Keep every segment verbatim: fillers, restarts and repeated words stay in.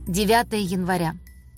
девятое января.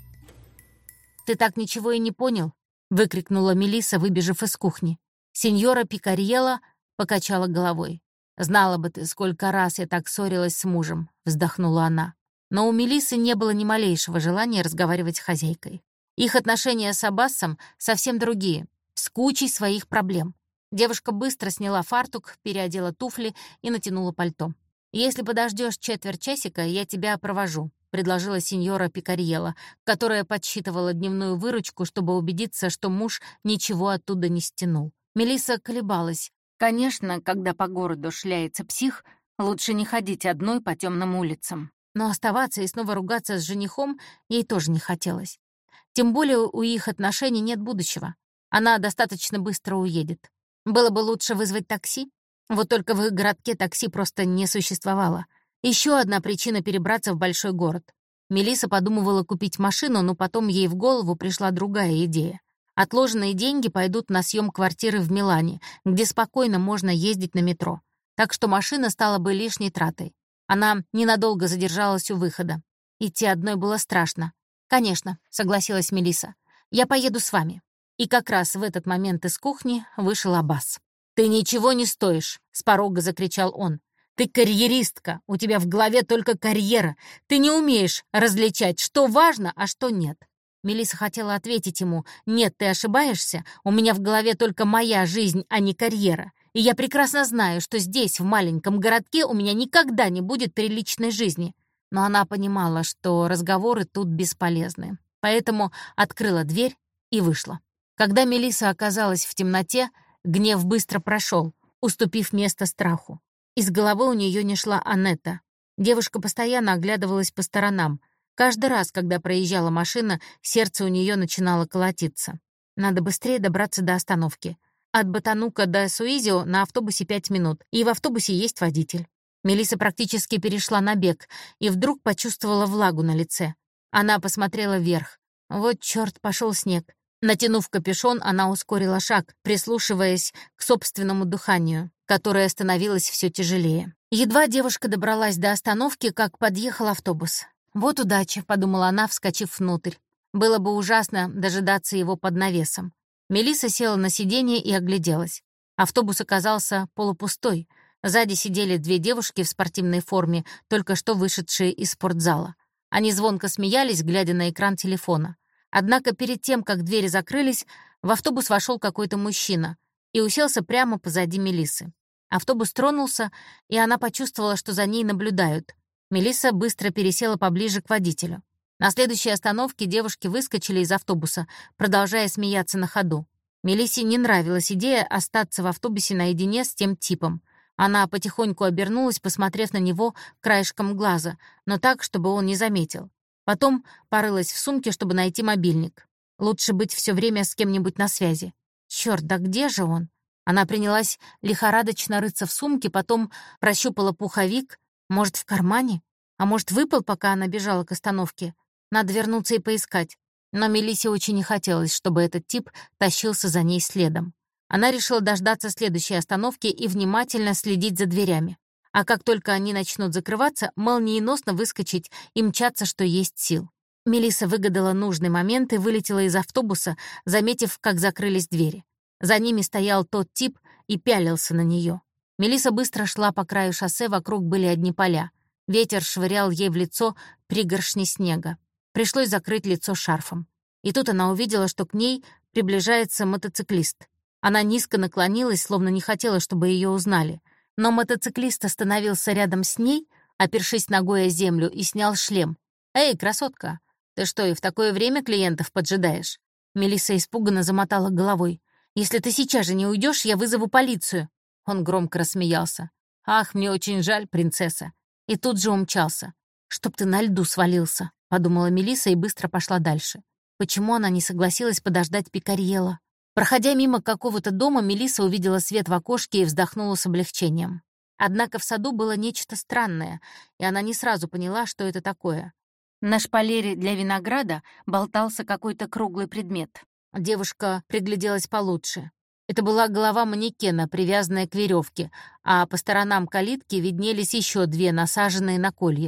«Ты так ничего и не понял?» — выкрикнула Мелисса, выбежав из кухни. Сеньора Пикарьелла покачала головой. «Знала бы ты, сколько раз я так ссорилась с мужем», — вздохнула она. Но у Мелиссы не было ни малейшего желания разговаривать с хозяйкой. Их отношения с Аббасом совсем другие, с кучей своих проблем. Девушка быстро сняла фартук, переодела туфли и натянула пальто. «Если подождешь четверть часика, я тебя провожу», — предложила сеньора Пикарьелла, которая подсчитывала дневную выручку, чтобы убедиться, что муж ничего оттуда не стянул. Мелисса колебалась. Конечно, когда по городу шляется псих, лучше не ходить одной по темным улицам. Но оставаться и снова ругаться с женихом ей тоже не хотелось. Тем более у их отношений нет будущего. Она достаточно быстро уедет. Было бы лучше вызвать такси. Вот только в их городке такси просто не существовало. Еще одна причина перебраться в большой город. Мелисса подумывала купить машину, но потом ей в голову пришла другая идея. Отложенные деньги пойдут на съем квартиры в Милане, где спокойно можно ездить на метро. Так что машина стала бы лишней тратой. Она ненадолго задержалась у выхода. Идти одной было страшно. «Конечно», — согласилась Мелисса. «Я поеду с вами». И как раз в этот момент из кухни вышел Аббас. «Ты ничего не стоишь», — с порога закричал он. «Ты карьеристка, у тебя в голове только карьера. Ты не умеешь различать, что важно, а что нет». Мелисса хотела ответить ему: «Нет, ты ошибаешься, у меня в голове только моя жизнь, а не карьера. И я прекрасно знаю, что здесь, в маленьком городке, у меня никогда не будет приличной жизни». Но она понимала, что разговоры тут бесполезны. Поэтому открыла дверь и вышла. Когда Мелисса оказалась в темноте, гнев быстро прошел, уступив место страху. Из головы у нее не шла Анетта. Девушка постоянно оглядывалась по сторонам. Каждый раз, когда проезжала машина, сердце у нее начинало колотиться. Надо быстрее добраться до остановки. От Ботанука до Суизио на автобусе пять минут, и в автобусе есть водитель. Мелисса практически перешла на бег и вдруг почувствовала влагу на лице. Она посмотрела вверх. Вот чёрт, пошел снег. Натянув капюшон, она ускорила шаг, прислушиваясь к собственному дыханию, которое становилось все тяжелее. Едва девушка добралась до остановки, как подъехал автобус. «Вот удача», — подумала она, вскочив внутрь. Было бы ужасно дожидаться его под навесом. Мелисса села на сиденье и огляделась. Автобус оказался полупустой. Сзади сидели две девушки в спортивной форме, только что вышедшие из спортзала. Они звонко смеялись, глядя на экран телефона. Однако перед тем, как двери закрылись, в автобус вошел какой-то мужчина и уселся прямо позади Мелиссы. Автобус тронулся, и она почувствовала, что за ней наблюдают. Мелисса быстро пересела поближе к водителю. На следующей остановке девушки выскочили из автобуса, продолжая смеяться на ходу. Мелиссе не нравилась идея остаться в автобусе наедине с тем типом. Она потихоньку обернулась, посмотрев на него краешком глаза, но так, чтобы он не заметил. Потом порылась в сумке, чтобы найти мобильник. Лучше быть все время с кем-нибудь на связи. Чёрт, да где же он? Она принялась лихорадочно рыться в сумке, потом прощупала пуховик. Может, в кармане? А может, выпал, пока она бежала к остановке? Надо вернуться и поискать. Но Мелиссе очень не хотелось, чтобы этот тип тащился за ней следом. Она решила дождаться следующей остановки и внимательно следить за дверями. А как только они начнут закрываться, молниеносно выскочить и мчаться, что есть сил. Мелисса выгадала нужный момент и вылетела из автобуса, заметив, как закрылись двери. За ними стоял тот тип и пялился на нее. Мелисса быстро шла по краю шоссе, вокруг были одни поля. Ветер швырял ей в лицо пригоршни снега. Пришлось закрыть лицо шарфом. И тут она увидела, что к ней приближается мотоциклист. Она низко наклонилась, словно не хотела, чтобы ее узнали. Но мотоциклист остановился рядом с ней, опершись ногой о землю, и снял шлем. «Эй, красотка, ты что, и в такое время клиентов поджидаешь?» Мелисса испуганно замотала головой. «Если ты сейчас же не уйдешь, я вызову полицию». Он громко рассмеялся. «Ах, мне очень жаль, принцесса». И тут же умчался. «Чтоб ты на льду свалился», — подумала Мелисса и быстро пошла дальше. Почему она не согласилась подождать Пикарьелла? Проходя мимо какого-то дома, Мелисса увидела свет в окошке и вздохнула с облегчением. Однако в саду было нечто странное, и она не сразу поняла, что это такое. На шпалере для винограда болтался какой-то круглый предмет. Девушка пригляделась получше. Это была голова манекена, привязанная к веревке, а по сторонам калитки виднелись еще две, насаженные на колья.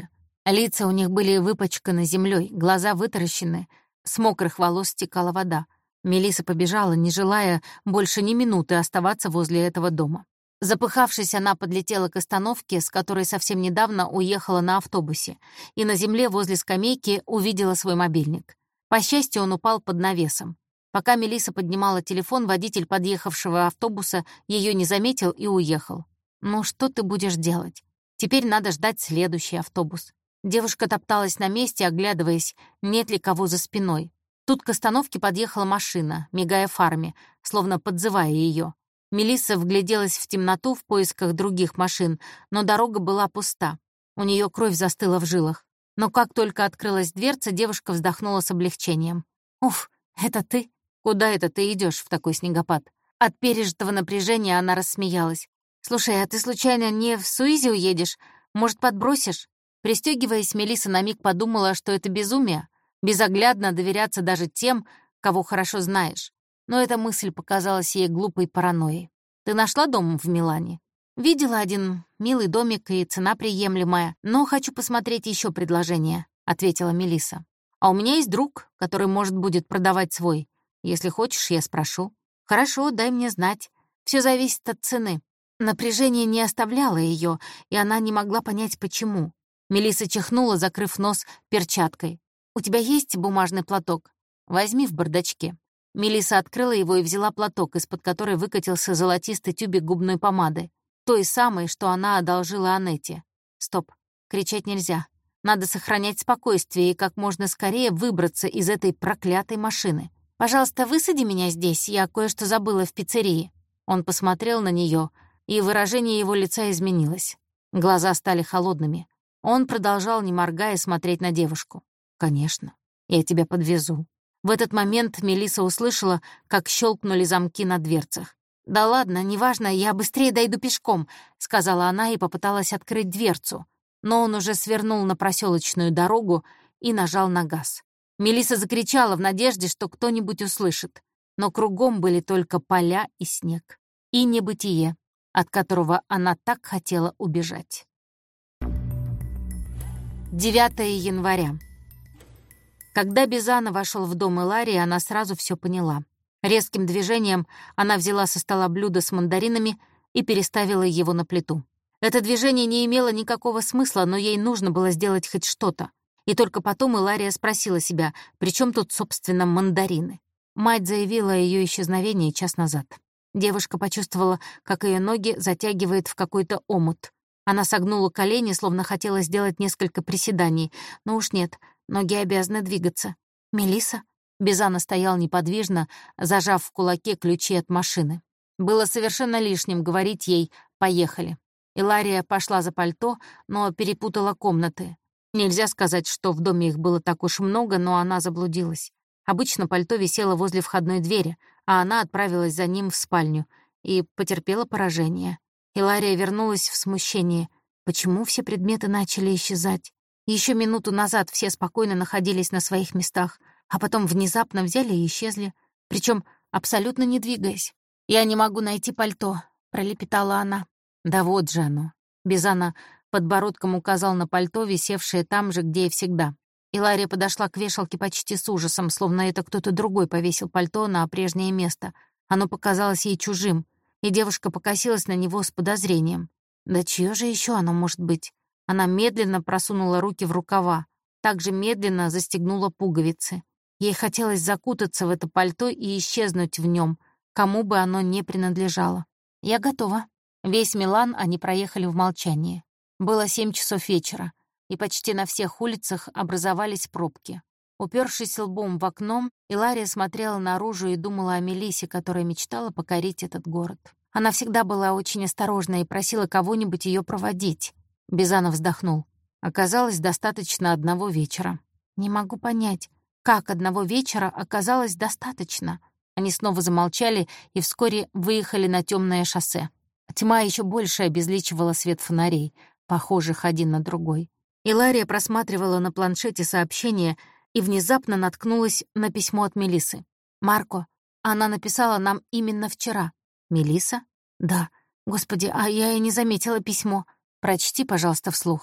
Лица у них были выпачканы землей, глаза вытаращены, с мокрых волос стекала вода. Мелисса побежала, не желая больше ни минуты оставаться возле этого дома. Запыхавшись, она подлетела к остановке, с которой совсем недавно уехала на автобусе, и на земле возле скамейки увидела свой мобильник. По счастью, он упал под навесом. Пока Мелисса поднимала телефон, водитель подъехавшего автобуса ее не заметил и уехал. «Ну что ты будешь делать? Теперь надо ждать следующий автобус». Девушка топталась на месте, оглядываясь, нет ли кого за спиной. Тут к остановке подъехала машина, мигая фарами, словно подзывая ее. Мелисса вгляделась в темноту в поисках других машин, но дорога была пуста. У нее кровь застыла в жилах. Но как только открылась дверца, девушка вздохнула с облегчением. «Уф, это ты? Куда это ты идешь в такой снегопад?» От пережитого напряжения она рассмеялась. «Слушай, а ты случайно не в Суизи уедешь? Может, подбросишь?» Пристёгиваясь, Мелисса на миг подумала, что это безумие, безоглядно доверяться даже тем, кого хорошо знаешь. Но эта мысль показалась ей глупой паранойей. «Ты нашла дом в Милане?» «Видела один милый домик и цена приемлемая, но хочу посмотреть еще предложения», — ответила Мелисса. «А у меня есть друг, который, может, будет продавать свой. Если хочешь, я спрошу». «Хорошо, дай мне знать. Все зависит от цены». Напряжение не оставляло ее, и она не могла понять, почему. Мелисса чихнула, закрыв нос перчаткой. «У тебя есть бумажный платок? Возьми в бардачке». Мелисса открыла его и взяла платок, из-под которой выкатился золотистый тюбик губной помады. Той самой, что она одолжила Анетте. Стоп, кричать нельзя. Надо сохранять спокойствие и как можно скорее выбраться из этой проклятой машины. «Пожалуйста, высади меня здесь, я кое-что забыла в пиццерии». Он посмотрел на нее, и выражение его лица изменилось. Глаза стали холодными. Он продолжал, не моргая, смотреть на девушку. «Конечно, я тебя подвезу». В этот момент Мелисса услышала, как щелкнули замки на дверцах. «Да ладно, неважно, я быстрее дойду пешком», — сказала она и попыталась открыть дверцу. Но он уже свернул на проселочную дорогу и нажал на газ. Мелисса закричала в надежде, что кто-нибудь услышит. Но кругом были только поля и снег. И небытие, от которого она так хотела убежать. девятого января. Когда Бизана вошел в дом Иларии, она сразу все поняла. Резким движением она взяла со стола блюдо с мандаринами и переставила его на плиту. Это движение не имело никакого смысла, но ей нужно было сделать хоть что-то. И только потом Илария спросила себя, при чем тут, собственно, мандарины. Мать заявила о ее исчезновении час назад. Девушка почувствовала, как ее ноги затягивает в какой-то омут. Она согнула колени, словно хотела сделать несколько приседаний. Но уж нет, ноги обязаны двигаться. «Мелисса?» Бизана стоял неподвижно, зажав в кулаке ключи от машины. Было совершенно лишним говорить ей «поехали». Илария пошла за пальто, но перепутала комнаты. Нельзя сказать, что в доме их было так уж много, но она заблудилась. Обычно пальто висело возле входной двери, а она отправилась за ним в спальню и потерпела поражение. Илария вернулась в смущении. Почему все предметы начали исчезать? Еще минуту назад все спокойно находились на своих местах, а потом внезапно взяли и исчезли, причем абсолютно не двигаясь. «Я не могу найти пальто», — пролепетала она. «Да вот же оно». Бизана подбородком указал на пальто, висевшее там же, где и всегда. Илария подошла к вешалке почти с ужасом, словно это кто-то другой повесил пальто на прежнее место. Оно показалось ей чужим, и девушка покосилась на него с подозрением. Да чьё же еще оно может быть? Она медленно просунула руки в рукава, также медленно застегнула пуговицы. Ей хотелось закутаться в это пальто и исчезнуть в нем, кому бы оно ни принадлежало. «Я готова». Весь Милан они проехали в молчании. Было семь часов вечера, и почти на всех улицах образовались пробки. Упершись лбом в окно, Илария смотрела наружу и думала о Мелиссе, которая мечтала покорить этот город. Она всегда была очень осторожна и просила кого-нибудь ее проводить. Бизана вздохнул. Оказалось, достаточно одного вечера. Не могу понять, как одного вечера оказалось достаточно. Они снова замолчали и вскоре выехали на темное шоссе. Тьма еще больше обезличивала свет фонарей, похожих один на другой. Илария просматривала на планшете сообщение и внезапно наткнулась на письмо от Мелиссы. «Марко, она написала нам именно вчера». «Мелисса?» «Да. Господи, а я и не заметила письмо. Прочти, пожалуйста, вслух».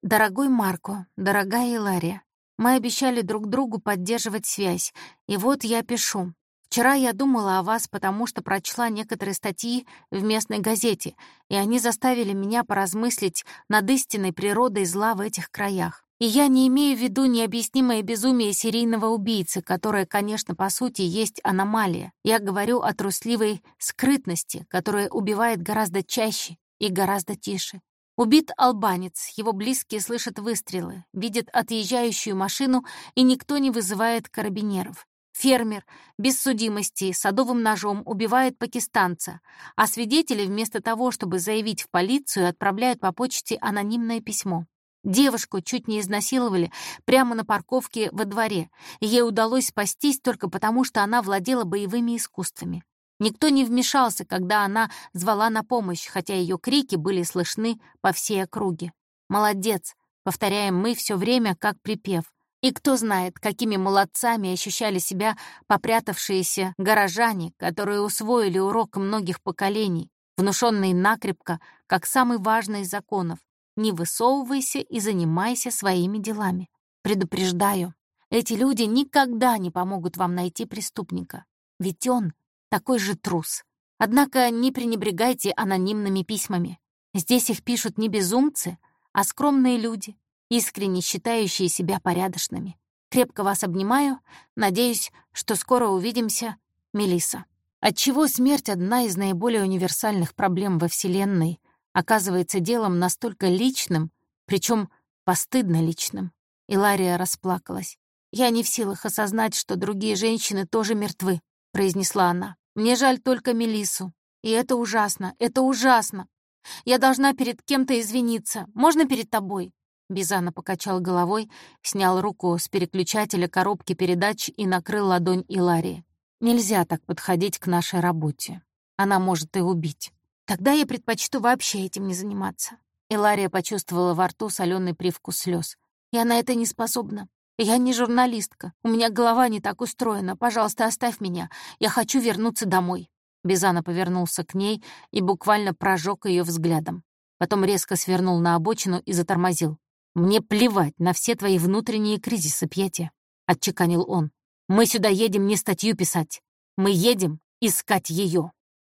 Дорогой Марко, дорогая Илария, мы обещали друг другу поддерживать связь, и вот я пишу. Вчера я думала о вас, потому что прочла некоторые статьи в местной газете, и они заставили меня поразмыслить над истинной природой зла в этих краях. И я не имею в виду необъяснимое безумие серийного убийцы, которое, конечно, по сути, есть аномалия. Я говорю о трусливой скрытности, которая убивает гораздо чаще и гораздо тише. Убит албанец, его близкие слышат выстрелы, видят отъезжающую машину, и никто не вызывает карабинеров. Фермер без судимости садовым ножом убивает пакистанца, а свидетели вместо того, чтобы заявить в полицию, отправляют по почте анонимное письмо. Девушку чуть не изнасиловали прямо на парковке во дворе, и ей удалось спастись только потому, что она владела боевыми искусствами. Никто не вмешался, когда она звала на помощь, хотя ее крики были слышны по всей округе. «Молодец!» — повторяем мы все время как припев. И кто знает, какими молодцами ощущали себя попрятавшиеся горожане, которые усвоили урок многих поколений, внушенный накрепко, как самый важный из законов. Не высовывайся и занимайся своими делами. Предупреждаю, эти люди никогда не помогут вам найти преступника. Ведь он такой же трус. Однако не пренебрегайте анонимными письмами. Здесь их пишут не безумцы, а скромные люди, искренне считающие себя порядочными. Крепко вас обнимаю. Надеюсь, что скоро увидимся. Мелисса. Отчего смерть — одна из наиболее универсальных проблем во Вселенной, оказывается делом настолько личным, причем постыдно личным. Илария расплакалась. «Я не в силах осознать, что другие женщины тоже мертвы», — произнесла она. «Мне жаль только Мелиссу. И это ужасно, это ужасно. Я должна перед кем-то извиниться. Можно перед тобой?» Бизана покачал головой, снял руку с переключателя коробки передач и накрыл ладонь Иларии. «Нельзя так подходить к нашей работе. Она может и убить. Тогда я предпочту вообще этим не заниматься». Илария почувствовала во рту соленый привкус слез. «Я на это не способна. Я не журналистка. У меня голова не так устроена. Пожалуйста, оставь меня. Я хочу вернуться домой». Бизана повернулся к ней и буквально прожег ее взглядом. Потом резко свернул на обочину и затормозил. «Мне плевать на все твои внутренние кризисы, Пьетти», — отчеканил он. «Мы сюда едем не статью писать. Мы едем искать ее».